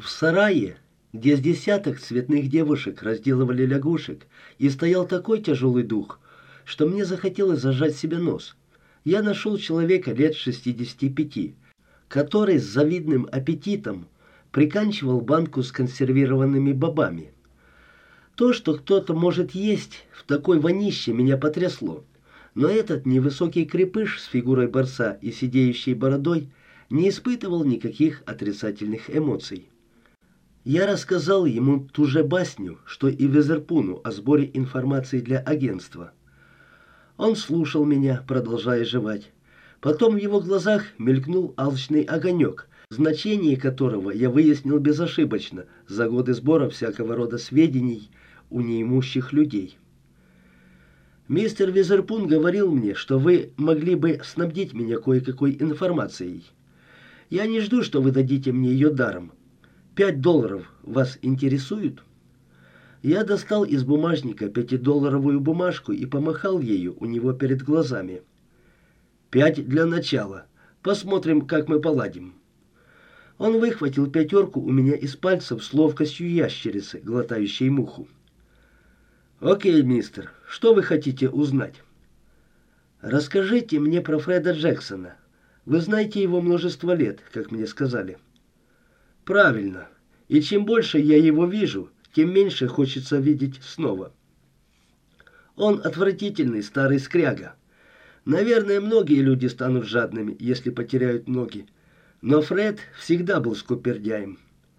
В сарае, где с десяток цветных девушек разделывали лягушек, и стоял такой тяжелый дух, что мне захотелось зажать себе нос. Я нашел человека лет 65, который с завидным аппетитом приканчивал банку с консервированными бобами. То, что кто-то может есть в такой вонище, меня потрясло. Но этот невысокий крепыш с фигурой борца и сидеющей бородой не испытывал никаких отрицательных эмоций. Я рассказал ему ту же басню, что и Везерпуну о сборе информации для агентства. Он слушал меня, продолжая жевать. Потом в его глазах мелькнул алчный огонек, значение которого я выяснил безошибочно за годы сбора всякого рода сведений у неимущих людей. «Мистер Везерпун говорил мне, что вы могли бы снабдить меня кое-какой информацией. Я не жду, что вы дадите мне ее даром. $5 вас интересуют?» Я достал из бумажника 5-долларовую бумажку и помахал ею у него перед глазами. «5 для начала. Посмотрим, как мы поладим». Он выхватил 5 у меня из пальцев с ловкостью ящерицы, глотающей муху. «Окей, мистер, что вы хотите узнать?» «Расскажите мне про Фреда Джексона. Вы знаете его множество лет, как мне сказали». «Правильно. И чем больше я его вижу, тем меньше хочется видеть снова. Он отвратительный старый скряга. Наверное, многие люди станут жадными, если потеряют ноги. Но Фред всегда был скупердяем».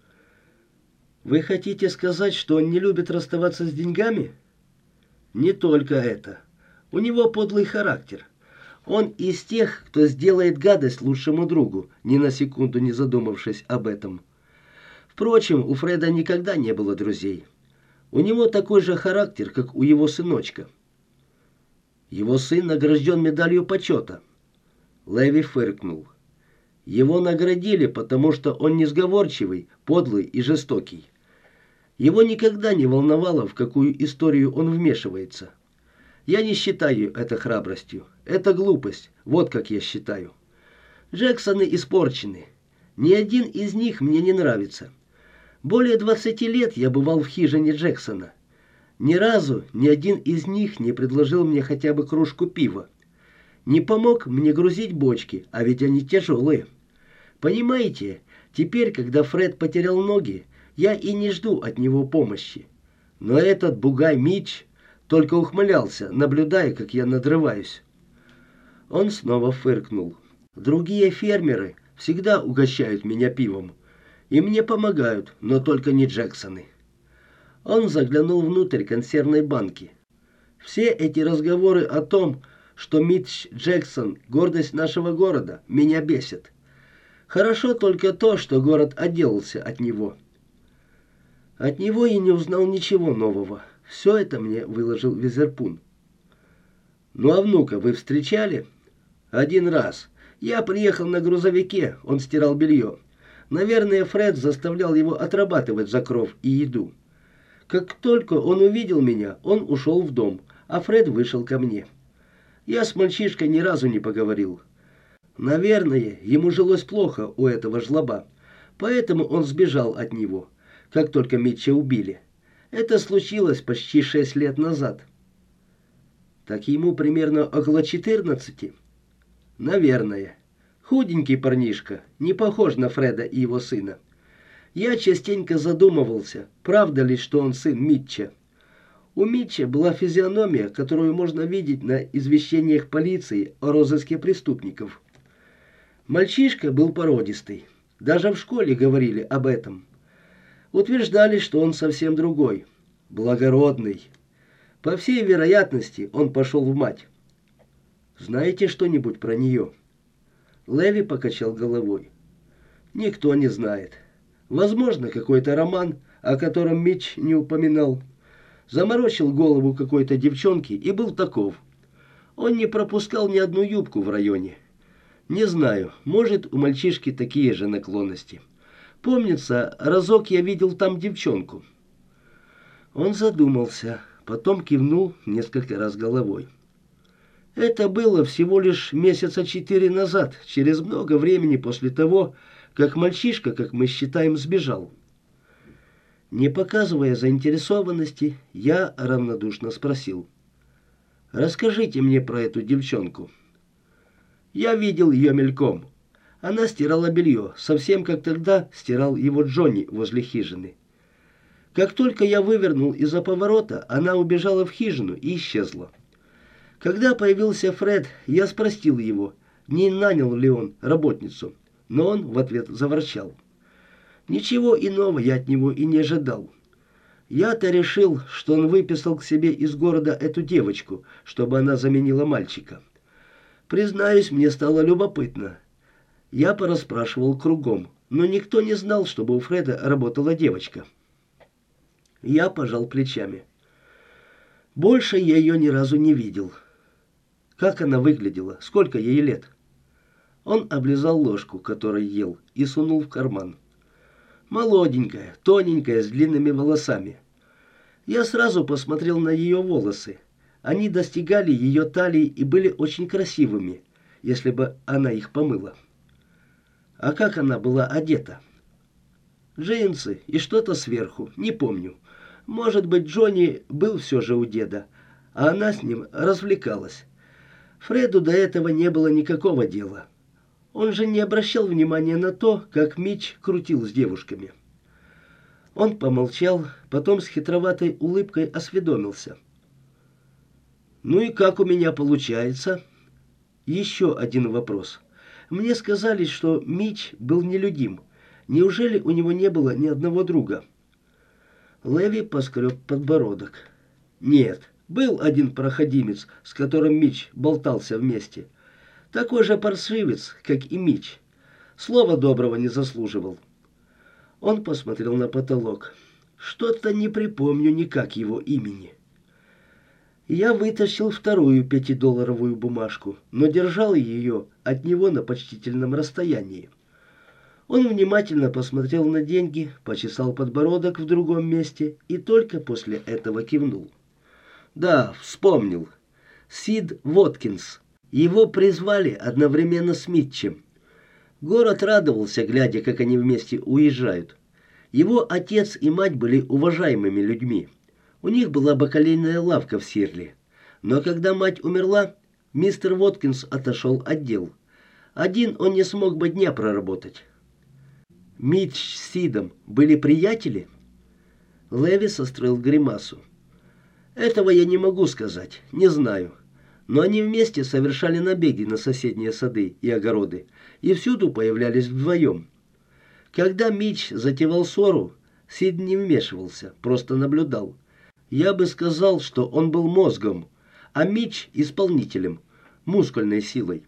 «Вы хотите сказать, что он не любит расставаться с деньгами?» «Не только это. У него подлый характер. Он из тех, кто сделает гадость лучшему другу, ни на секунду не задумавшись об этом. Впрочем, у Фреда никогда не было друзей. У него такой же характер, как у его сыночка». «Его сын награжден медалью почета». Леви фыркнул. «Его наградили, потому что он несговорчивый, подлый и жестокий. Его никогда не волновало, в какую историю он вмешивается. Я не считаю это храбростью. Это глупость. Вот как я считаю. Джексоны испорчены. Ни один из них мне не нравится. Более 20 лет я бывал в хижине Джексона. Ни разу ни один из них не предложил мне хотя бы кружку пива. Не помог мне грузить бочки, а ведь они тяжелые. Понимаете, теперь, когда Фред потерял ноги, я и не жду от него помощи. Но этот бугай Митч только ухмылялся, наблюдая, как я надрываюсь». Он снова фыркнул. «Другие фермеры всегда угощают меня пивом. И мне помогают, но только не Джексоны». Он заглянул внутрь консервной банки. «Все эти разговоры о том, что Митч Джексон – гордость нашего города, меня бесит. Хорошо только то, что город отделался от него». От него я не узнал ничего нового. Все это мне выложил Везерпун. «Ну а внука вы встречали?» «Один раз. Я приехал на грузовике, он стирал белье. Наверное, Фред заставлял его отрабатывать за кров и еду. Как только он увидел меня, он ушел в дом, а Фред вышел ко мне. Я с мальчишкой ни разу не поговорил. Наверное, ему жилось плохо у этого жлоба, поэтому он сбежал от него, как только Митча убили. Это случилось почти 6 лет назад». «Так ему примерно около 14? «Наверное. Худенький парнишка, не похож на Фреда и его сына. Я частенько задумывался, правда ли, что он сын Митча. У Митча была физиономия, которую можно видеть на извещениях полиции о розыске преступников. Мальчишка был породистый. Даже в школе говорили об этом. Утверждали, что он совсем другой, благородный. По всей вероятности, он пошел в мать. Знаете что-нибудь про нее?» Леви покачал головой. «Никто не знает. Возможно, какой-то роман, о котором Митч не упоминал. Заморочил голову какой-то девчонки и был таков. Он не пропускал ни одну юбку в районе. Не знаю, может, у мальчишки такие же наклонности. Помнится, разок я видел там девчонку». Он задумался, потом кивнул несколько раз головой. «Это было всего лишь месяца 4 назад, через много времени после того, как мальчишка, как мы считаем, сбежал. Не показывая заинтересованности, я равнодушно спросил: «Расскажите мне про эту девчонку». Я видел ее мельком. Она стирала белье, совсем как тогда стирал его Джонни возле хижины. Как только я вывернул из-за поворота, она убежала в хижину и исчезла. Когда появился Фред, я спросил его, не нанял ли он работницу, но он в ответ заворчал. Ничего иного я от него и не ожидал. Я-то решил, что он выписал к себе из города эту девочку, чтобы она заменила мальчика. Признаюсь, мне стало любопытно. Я порасспрашивал кругом, но никто не знал, чтобы у Фреда работала девочка. Я пожал плечами. Больше я ее ни разу не видел. Как она выглядела? Сколько ей лет? Он облизал ложку, которой ел, и сунул в карман. Молоденькая, тоненькая, с длинными волосами. Я сразу посмотрел на ее волосы. Они достигали ее талии и были очень красивыми, если бы она их помыла. А как она была одета? Джинсы и что-то сверху, не помню. Может быть, Джонни был все же у деда, а она с ним развлекалась. Фреду до этого не было никакого дела. Он же не обращал внимания на то, как Митч крутил с девушками. Он помолчал, потом с хитроватой улыбкой осведомился. «Ну и как у меня получается?» Еще один вопрос. Мне сказали, что Митч был нелюдим. Неужели у него не было ни одного друга? Леви поскреб подбородок. Нет, был один проходимец, с которым Митч болтался вместе. Такой же паршивец, как и Митч. Слова доброго не заслуживал. Он посмотрел на потолок. Что-то не припомню никак его имени. Я вытащил вторую 5-долларовую бумажку, но держал ее от него на почтительном расстоянии. Он внимательно посмотрел на деньги, почесал подбородок в другом месте и только после этого кивнул. Да, вспомнил. Сид Воткинс. Его призвали одновременно с Митчем. Город радовался, глядя, как они вместе уезжают. Его отец и мать были уважаемыми людьми. У них была бакалейная лавка в Сирли. Но когда мать умерла, мистер Воткинс отошел от дел. Один он не смог бы дня проработать. Митч с Сидом были приятели? Леви состроил гримасу. Этого я не могу сказать, не знаю. Но они вместе совершали набеги на соседние сады и огороды и всюду появлялись вдвоем. Когда Митч затевал ссору, Сид не вмешивался, просто наблюдал. Я бы сказал, что он был мозгом, а Митч — исполнителем, мускульной силой.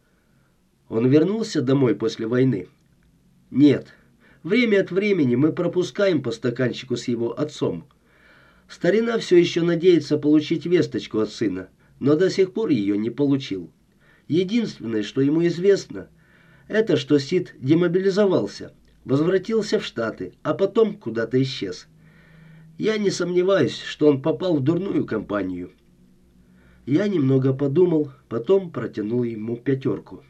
Он вернулся домой после войны? Нет. Время от времени мы пропускаем по стаканчику с его отцом. Старина все еще надеется получить весточку от сына, но до сих пор ее не получил. Единственное, что ему известно, это что Сид демобилизовался, возвратился в Штаты, а потом куда-то исчез. Я не сомневаюсь, что он попал в дурную компанию. Я немного подумал, потом протянул ему 5.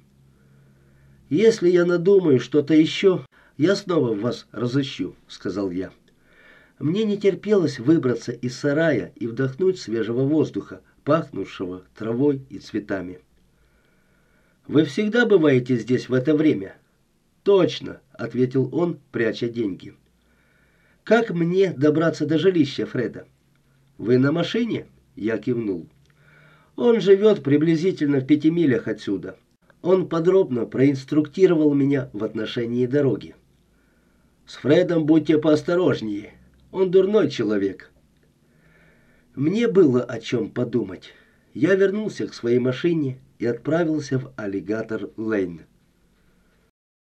«Если я надумаю что-то еще, я снова вас разыщу», — сказал я. Мне не терпелось выбраться из сарая и вдохнуть свежего воздуха, пахнувшего травой и цветами. «Вы всегда бываете здесь в это время?» «Точно», — ответил он, пряча деньги. «Как мне добраться до жилища Фреда?» «Вы на машине?» — я кивнул. «Он живет приблизительно в 5 милях отсюда». Он подробно проинструктировал меня в отношении дороги. «С Фредом будьте поосторожнее. Он дурной человек». Мне было о чем подумать. Я вернулся к своей машине и отправился в Аллигатор-Лейн.